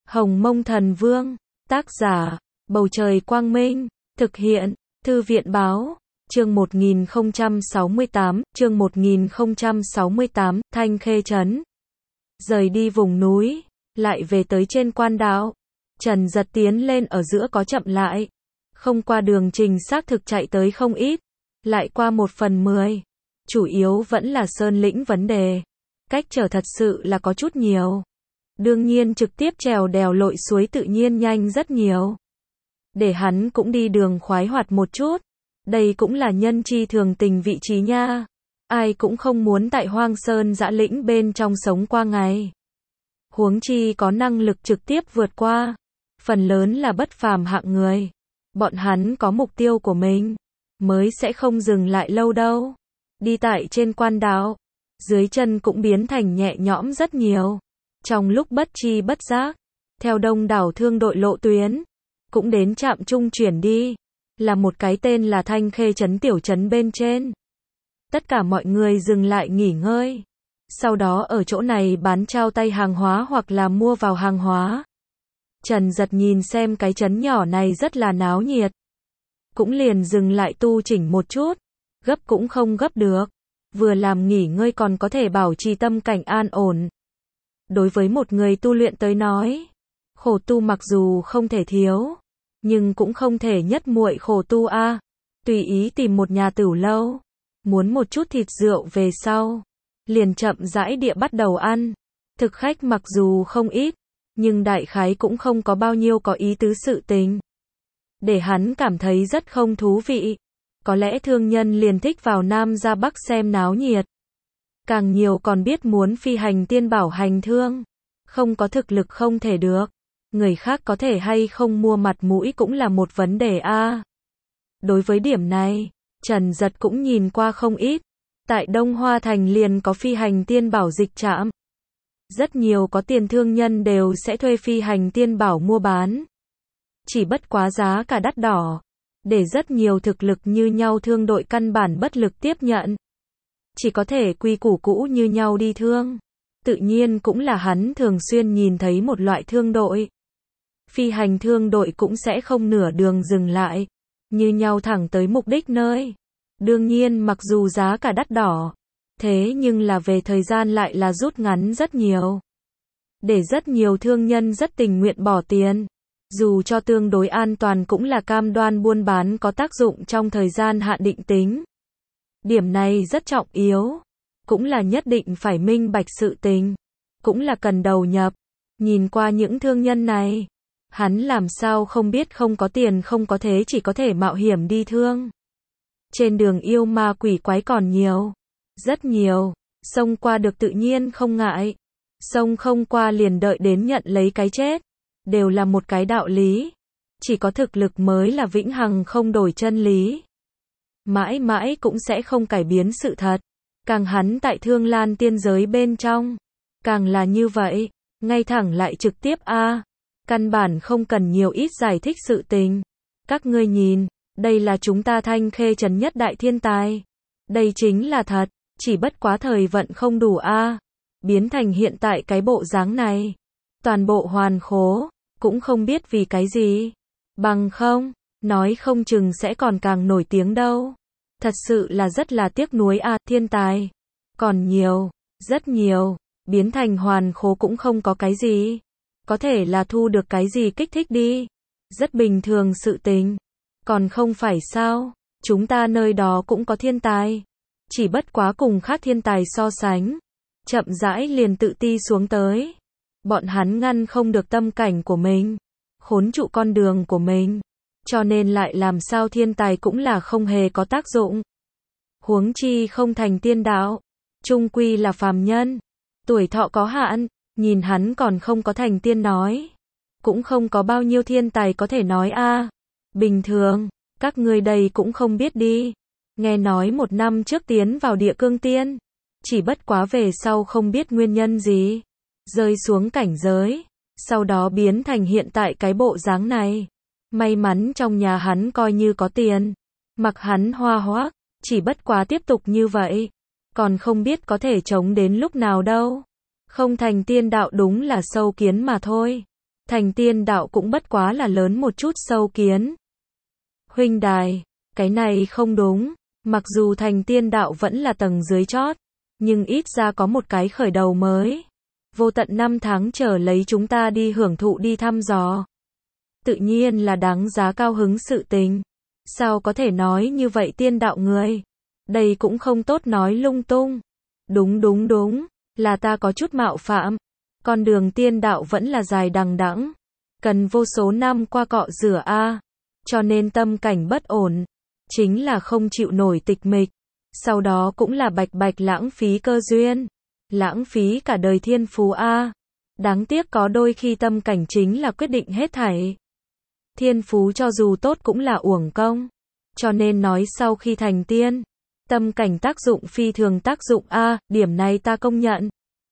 Hồng Mông Thần Vương, tác giả, Bầu Trời Quang Minh, thực hiện, Thư viện Báo, chương 1068, Thanh Khê Trấn. Rời đi vùng núi, lại về tới trên quan đạo. Trần Dật tiến lên ở giữa có chậm lại. Không qua đường trình xác thực chạy tới không ít, lại qua 1/10. Chủ yếu vẫn là sơn lĩnh vấn đề. Cách trở thật sự là có chút nhiều. Đương nhiên trực tiếp trèo đèo lội suối tự nhiên nhanh rất nhiều. Để hắn cũng đi đường khoái hoạt một chút. Đây cũng là nhân chi thường tình vị trí nha. Ai cũng không muốn tại hoang sơn dã lĩnh bên trong sống qua ngày. Huống chi có năng lực trực tiếp vượt qua. Phần lớn là bất phàm hạng người. Bọn hắn có mục tiêu của mình, mới sẽ không dừng lại lâu đâu. Đi tại trên quan đạo, dưới chân cũng biến thành nhẹ nhõm rất nhiều. Trong lúc bất chi bất giác, theo đông đảo thương đội lộ tuyến, cũng đến trạm trung chuyển đi, là một cái tên là Thanh Khê Trấn tiểu trấn bên trên. Tất cả mọi người dừng lại nghỉ ngơi, sau đó ở chỗ này bán trao tay hàng hóa hoặc là mua vào hàng hóa. Trần Dật nhìn xem cái trấn nhỏ này rất là náo nhiệt, cũng liền dừng lại tu chỉnh một chút, gấp cũng không gấp được, vừa làm nghỉ ngơi còn có thể bảo trì tâm cảnh an ổn. Đối với một người tu luyện tới nói, khổ tu mặc dù không thể thiếu, nhưng cũng không thể nhất muội khổ tu a. Tùy ý tìm một nhà tửu lâu, muốn một chút thịt rượu về sau, liền chậm rãi địa bắt đầu ăn. Thực khách mặc dù không ít, nhưng đại khái cũng không có bao nhiêu có ý tứ sự tình. Để hắn cảm thấy rất không thú vị. Có lẽ thương nhân liền thích vào Nam ra Bắc xem náo nhiệt. Càng nhiều còn biết muốn phi hành tiên bảo hành thương. Không có thực lực không thể được. Người khác có thể hay không mua mặt mũi cũng là một vấn đề a. Đối với điểm này, Trần Dật cũng nhìn qua không ít. Tại Đông Hoa Thành liền có phi hành tiên bảo dịch trạm. Rất nhiều có tiền thương nhân đều sẽ thuê phi hành tiên bảo mua bán. Chỉ bất quá giá cả đắt đỏ, để rất nhiều thực lực như nhau thương đội căn bản bất lực tiếp nhận. Chỉ có thể quy củ cũ như nhau đi thương. Tự nhiên cũng là hắn thường xuyên nhìn thấy một loại thương đội. Phi hành thương đội cũng sẽ không nửa đường dừng lại, như nhau thẳng tới mục đích nơi. Đương nhiên mặc dù giá cả đắt đỏ, thế nhưng là về thời gian lại là rút ngắn rất nhiều. Để rất nhiều thương nhân rất tình nguyện bỏ tiền. Dù cho tương đối an toàn cũng là cam đoan buôn bán có tác dụng trong thời gian hạn định tính. Điểm này rất trọng yếu. Cũng là nhất định phải minh bạch sự tình. Cũng là cần đầu nhập. Nhìn qua những thương nhân này, hắn làm sao không biết không có tiền không có thế chỉ có thể mạo hiểm đi thương. Trên đường yêu ma quỷ quái còn nhiều. Rất nhiều. Xông qua được tự nhiên không ngại. Xông không qua liền đợi đến nhận lấy cái chết. Đều là một cái đạo lý. Chỉ có thực lực mới là vĩnh hằng không đổi chân lý. Mãi mãi cũng sẽ không cải biến sự thật. Càng hắn tại Thương Lan tiên giới bên trong, càng là như vậy, ngay thẳng lại trực tiếp a. Căn bản không cần nhiều ít giải thích sự tình. Các ngươi nhìn, đây là chúng ta Thanh Khê Trấn nhất đại thiên tài. Đây chính là thật, chỉ bất quá thời vận không đủ a. Biến thành hiện tại cái bộ dáng này. Toàn bộ hoàn khố, cũng không biết vì cái gì. Bằng không, nói không chừng sẽ còn càng nổi tiếng đâu. Thật sự là rất là tiếc nuối a, thiên tài. Còn nhiều, rất nhiều, biến thành hoàn khố cũng không có cái gì. Có thể là thu được cái gì kích thích đi. Rất bình thường sự tình. Còn không phải sao, chúng ta nơi đó cũng có thiên tài. Chỉ bất quá cùng khác thiên tài so sánh. Chậm rãi liền tự ti xuống tới. Bọn hắn ngăn không được tâm cảnh của mình, khốn trụ con đường của mình, cho nên lại làm sao thiên tài cũng là không hề có tác dụng. Huống chi không thành tiên đạo, chung quy là phàm nhân, tuổi thọ có hạn, nhìn hắn còn không có thành tiên nói, cũng không có bao nhiêu thiên tài có thể nói a. Bình thường, các ngươi đây cũng không biết đi, nghe nói 1 năm trước tiến vào địa cương tiên, chỉ bất quá về sau không biết nguyên nhân gì. Rơi xuống cảnh giới, sau đó biến thành hiện tại cái bộ dáng này. May mắn trong nhà hắn coi như có tiền, mặc hắn hoa hoác, chỉ bất quá tiếp tục như vậy, còn không biết có thể chống đến lúc nào đâu. Không thành tiên đạo đúng là sâu kiến mà thôi. Thành tiên đạo cũng bất quá là lớn một chút sâu kiến. Huynh đài, cái này không đúng, mặc dù thành tiên đạo vẫn là tầng dưới chót, nhưng ít ra có một cái khởi đầu mới. Vô tận năm tháng chờ lấy chúng ta đi hưởng thụ đi thăm dò. Tự nhiên là đáng giá cao hứng sự tình. Sao có thể nói như vậy tiên đạo người? Đây cũng không tốt nói lung tung. Đúng, là ta có chút mạo phạm. Con đường tiên đạo vẫn là dài đằng đẵng, cần vô số năm qua cọ rửa a, cho nên tâm cảnh bất ổn, chính là không chịu nổi tịch mịch. Sau đó cũng là bạch bạch lãng phí cơ duyên, lãng phí cả đời thiên phú a. Đáng tiếc có đôi khi tâm cảnh chính là quyết định hết thảy. Thiên phú cho dù tốt cũng là uổng công. Cho nên nói sau khi thành tiên, tâm cảnh tác dụng phi thường tác dụng a, điểm này ta công nhận.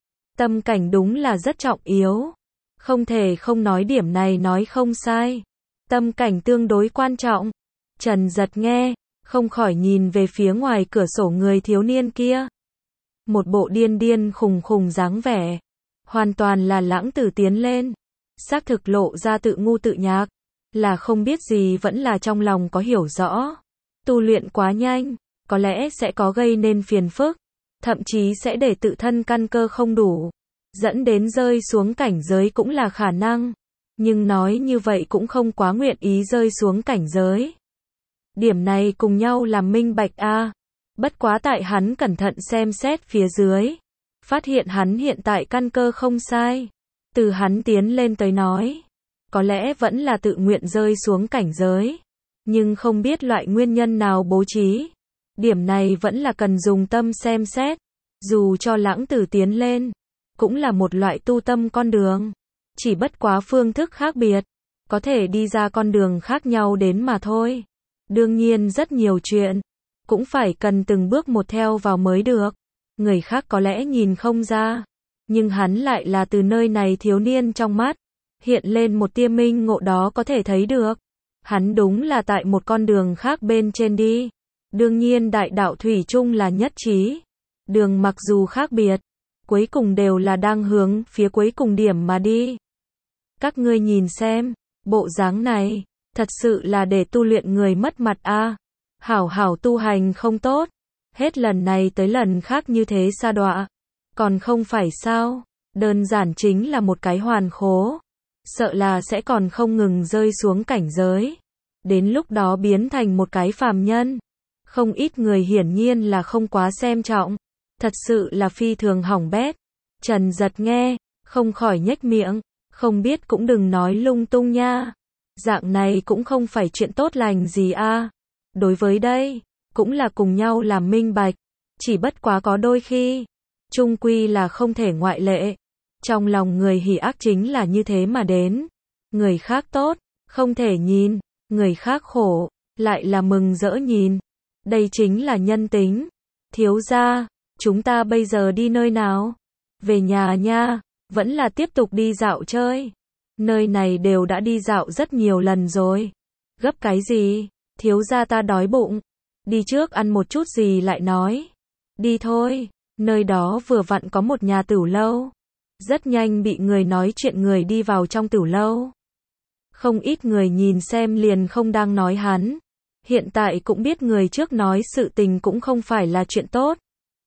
Tâm cảnh đúng là rất trọng yếu. Không thể không nói điểm này nói không sai. Tâm cảnh tương đối quan trọng. Trần Giật nghe, không khỏi nhìn về phía ngoài cửa sổ người thiếu niên kia. Một bộ điên điên khùng khùng dáng vẻ. Hoàn toàn là lãng tử tiến lên. Xác thực lộ ra tự ngu tự nhạc. Là không biết gì vẫn là trong lòng có hiểu rõ. Tu luyện quá nhanh, có lẽ sẽ có gây nên phiền phức. Thậm chí sẽ để tự thân căn cơ không đủ, dẫn đến rơi xuống cảnh giới cũng là khả năng. Nhưng nói như vậy cũng không quá nguyện ý rơi xuống cảnh giới. Điểm này cùng nhau làm minh bạch a. Bất quá tại hắn cẩn thận xem xét phía dưới, phát hiện hắn hiện tại căn cơ không sai. Từ hắn tiến lên tới nói, có lẽ vẫn là tự nguyện rơi xuống cảnh giới, nhưng không biết loại nguyên nhân nào bố trí. Điểm này vẫn là cần dùng tâm xem xét. Dù cho lãng tử tiến lên, cũng là một loại tu tâm con đường. Chỉ bất quá phương thức khác biệt, có thể đi ra con đường khác nhau đến mà thôi. Đương nhiên rất nhiều chuyện, cũng phải cần từng bước một theo vào mới được. Người khác có lẽ nhìn không ra, nhưng hắn lại là từ nơi này thiếu niên trong mắt, hiện lên một tia minh ngộ đó có thể thấy được. Hắn đúng là tại một con đường khác bên trên đi. Đương nhiên đại đạo thủy chung là nhất trí. Đường mặc dù khác biệt, cuối cùng đều là đang hướng phía cuối cùng điểm mà đi. Các ngươi nhìn xem, bộ dáng này, thật sự là để tu luyện người mất mặt a. Hảo hảo tu hành không tốt, hết lần này tới lần khác như thế sa đọa. Còn không phải sao, đơn giản chính là một cái hoàn khố. Sợ là sẽ còn không ngừng rơi xuống cảnh giới. Đến lúc đó biến thành một cái phàm nhân. Không ít người hiển nhiên là không quá xem trọng. Thật sự là phi thường hỏng bét. Trần Giật nghe, không khỏi nhếch miệng. Không biết cũng đừng nói lung tung nha. Dạng này cũng không phải chuyện tốt lành gì a. Đối với đây, cũng là cùng nhau làm minh bạch. Chỉ bất quá có đôi khi, chung quy là không thể ngoại lệ. Trong lòng người hỉ ác chính là như thế mà đến. Người khác tốt, không thể nhìn. Người khác khổ, lại là mừng rỡ nhìn. Đây chính là nhân tính. Thiếu gia, chúng ta bây giờ đi nơi nào? Về nhà nha, vẫn là tiếp tục đi dạo chơi. Nơi này đều đã đi dạo rất nhiều lần rồi. Gấp cái gì? Thiếu gia ta đói bụng. Đi trước ăn một chút gì lại nói. Đi thôi, nơi đó vừa vặn có một nhà tửu lâu. Rất nhanh bị người nói chuyện người đi vào trong tửu lâu. Không ít người nhìn xem liền không đang nói hắn. Hiện tại cũng biết người trước nói sự tình cũng không phải là chuyện tốt.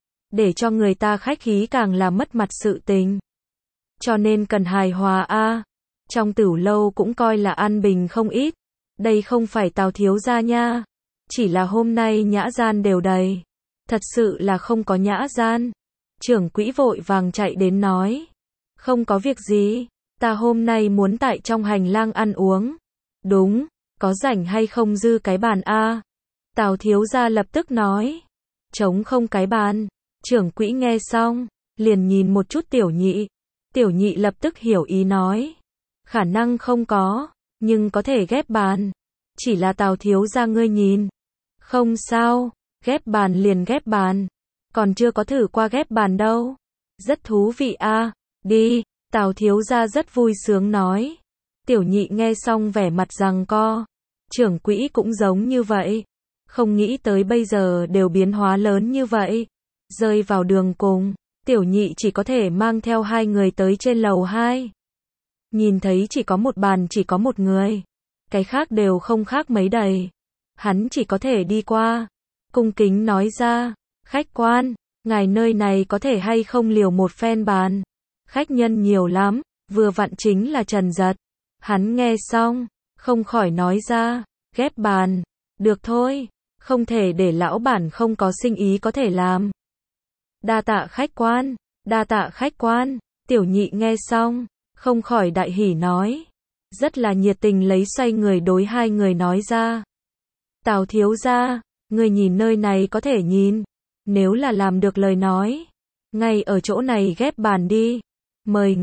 Để cho người ta khách khí càng là mất mặt sự tình. Cho nên cần hài hòa a. Trong tửu lâu cũng coi là an bình không ít. Đây không phải Tào thiếu gia nha. Chỉ là hôm nay nhã gian đều đầy. Thật sự là không có nhã gian. Trưởng quỹ vội vàng chạy đến nói. Không có việc gì. Ta hôm nay muốn tại trong hành lang ăn uống. Đúng, có rảnh hay không dư cái bàn a? Tào thiếu gia lập tức nói. Trống không cái bàn. Trưởng quỹ nghe xong, liền nhìn một chút tiểu nhị. Tiểu nhị lập tức hiểu ý nói. Khả năng không có, nhưng có thể ghép bàn. Chỉ là Tào thiếu gia ngươi nhìn. Không sao, ghép bàn liền ghép bàn. Còn chưa có thử qua ghép bàn đâu. Rất thú vị a. Đi. Tào thiếu gia rất vui sướng nói. Tiểu nhị nghe xong vẻ mặt giằng co. Trưởng quỹ cũng giống như vậy. Không nghĩ tới bây giờ đều biến hóa lớn như vậy. Rơi vào đường cùng, tiểu nhị chỉ có thể mang theo hai người tới trên lầu 2. Nhìn thấy chỉ có một bàn, chỉ có một người. Cái khác đều không khác mấy đầy. Hắn chỉ có thể đi qua. Cung kính nói ra, khách quan, ngài nơi này có thể hay không liều một phen bàn. Khách nhân nhiều lắm, vừa vặn chính là Trần Dật. Hắn nghe xong, không khỏi nói ra, ghép bàn, được thôi, không thể để lão bản không có sinh ý có thể làm. Đa tạ khách quan, đa tạ khách quan, tiểu nhị nghe xong, không khỏi đại hỉ nói. Rất là nhiệt tình lấy xoay người đối hai người nói ra. Tào thiếu gia, người nhìn nơi này có thể nhìn, nếu là làm được lời nói, ngay ở chỗ này ghép bàn đi. Mời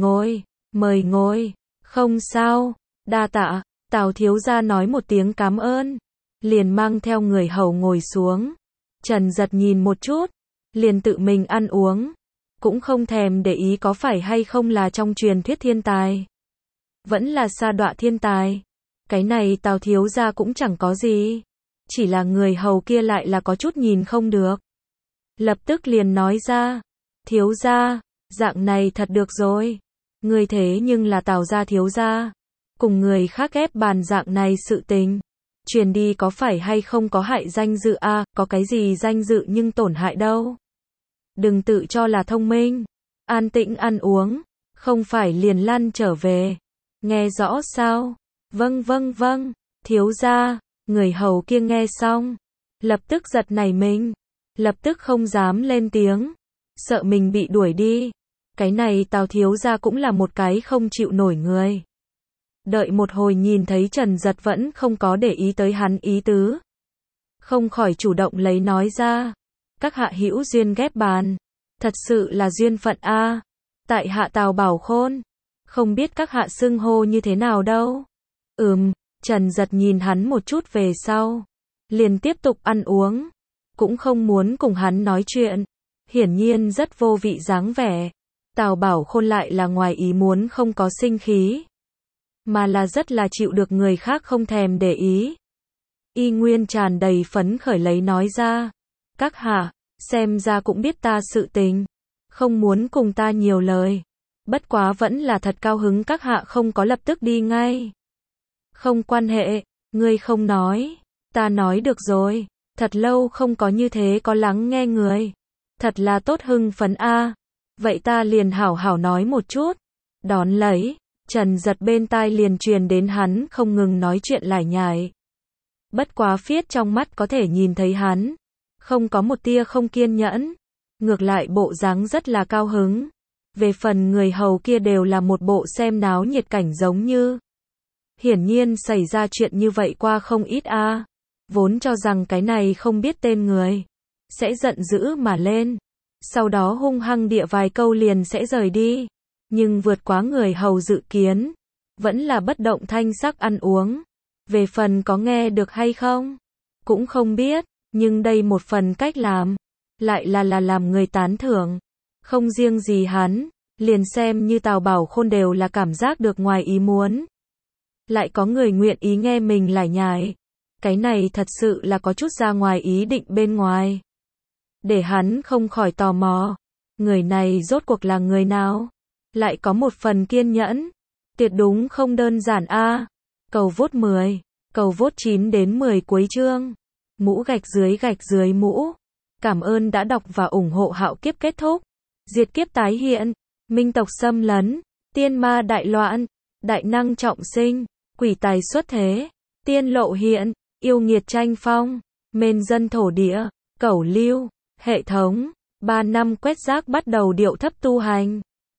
ngồi, không sao, đa tạ, Tào thiếu gia nói một tiếng cảm ơn, liền mang theo người hầu ngồi xuống. Trần Dật nhìn một chút, liền tự mình ăn uống, cũng không thèm để ý có phải hay không là trong truyền thuyết thiên tài, vẫn là sa đọa thiên tài. Cái này Tào thiếu gia cũng chẳng có gì, chỉ là người hầu kia lại là có chút nhìn không được. Lập tức liền nói ra, thiếu gia, dạng này thật được rồi. Người thế nhưng là Tào gia thiếu gia, cùng người khác ghép bàn dạng này sự tình, truyền đi có phải hay không có hại danh dự a? Có cái gì danh dự nhưng tổn hại đâu. Đừng tự cho là thông minh, an tĩnh ăn uống, không phải liền lăn trở về. Nghe rõ sao? Vâng, thiếu gia. Người hầu kia nghe xong, lập tức giật nảy mình, lập tức không dám lên tiếng, sợ mình bị đuổi đi. Cái này Tào thiếu gia cũng là một cái không chịu nổi người. Đợi một hồi nhìn thấy Trần Dật vẫn không có để ý tới hắn ý tứ, không khỏi chủ động lấy nói ra, các hạ hữu duyên ghép bàn, thật sự là duyên phận a. Tại hạ Tào Bảo Khôn, không biết các hạ xưng hô như thế nào đâu. Trần Dật nhìn hắn một chút về sau, liền tiếp tục ăn uống, cũng không muốn cùng hắn nói chuyện, hiển nhiên rất vô vị dáng vẻ. Tào Bảo Khôn lại là ngoài ý muốn không có sinh khí, mà là rất là chịu được người khác không thèm để ý. Y nguyên tràn đầy phấn khởi lấy nói ra, các hạ, xem ra cũng biết ta sự tình, không muốn cùng ta nhiều lời, bất quá vẫn là thật cao hứng các hạ không có lập tức đi ngay. Không quan hệ, ngươi không nói, ta nói được rồi, thật lâu không có như thế có lắng nghe người, thật là tốt hưng phấn a. Vậy ta liền hảo hảo nói một chút. Đón lấy, Trần Dật bên tai liền truyền đến hắn không ngừng nói chuyện lải nhải. Bất quá phiết trong mắt có thể nhìn thấy hắn, không có một tia không kiên nhẫn, ngược lại bộ dáng rất là cao hứng. Về phần người hầu kia đều là một bộ xem náo nhiệt cảnh giống như. Hiển nhiên xảy ra chuyện như vậy qua không ít a. Vốn cho rằng cái này không biết tên người sẽ giận dữ mà lên, sau đó hung hăng địa vài câu liền sẽ rời đi. Nhưng vượt quá người hầu dự kiến, vẫn là bất động thanh sắc ăn uống. Về phần có nghe được hay không, cũng không biết, nhưng đây một phần cách làm, lại là làm người tán thưởng. Không riêng gì hắn, liền xem như Tào Bảo Khôn đều là cảm giác được ngoài ý muốn. Lại có người nguyện ý nghe mình lải nhải. Cái này thật sự là có chút ra ngoài ý định bên ngoài. Để hắn không khỏi tò mò, người này rốt cuộc là người nào? Lại có một phần kiên nhẫn, tuyệt đúng không đơn giản a. Cầu vote 10, cầu vote 9 đến 10 cuối chương. Mũ gạch dưới mũ. Cảm ơn đã đọc và ủng hộ Hạo Kiếp kết thúc. Diệt kiếp tái hiện, minh tộc xâm lấn, tiên ma đại loạn, đại năng trọng sinh, quỷ tài xuất thế, tiên lộ hiện, yêu nghiệt tranh phong, mên dân thổ địa, cẩu lưu, hệ thống, 3 năm quét rác bắt đầu điệu thấp tu hành.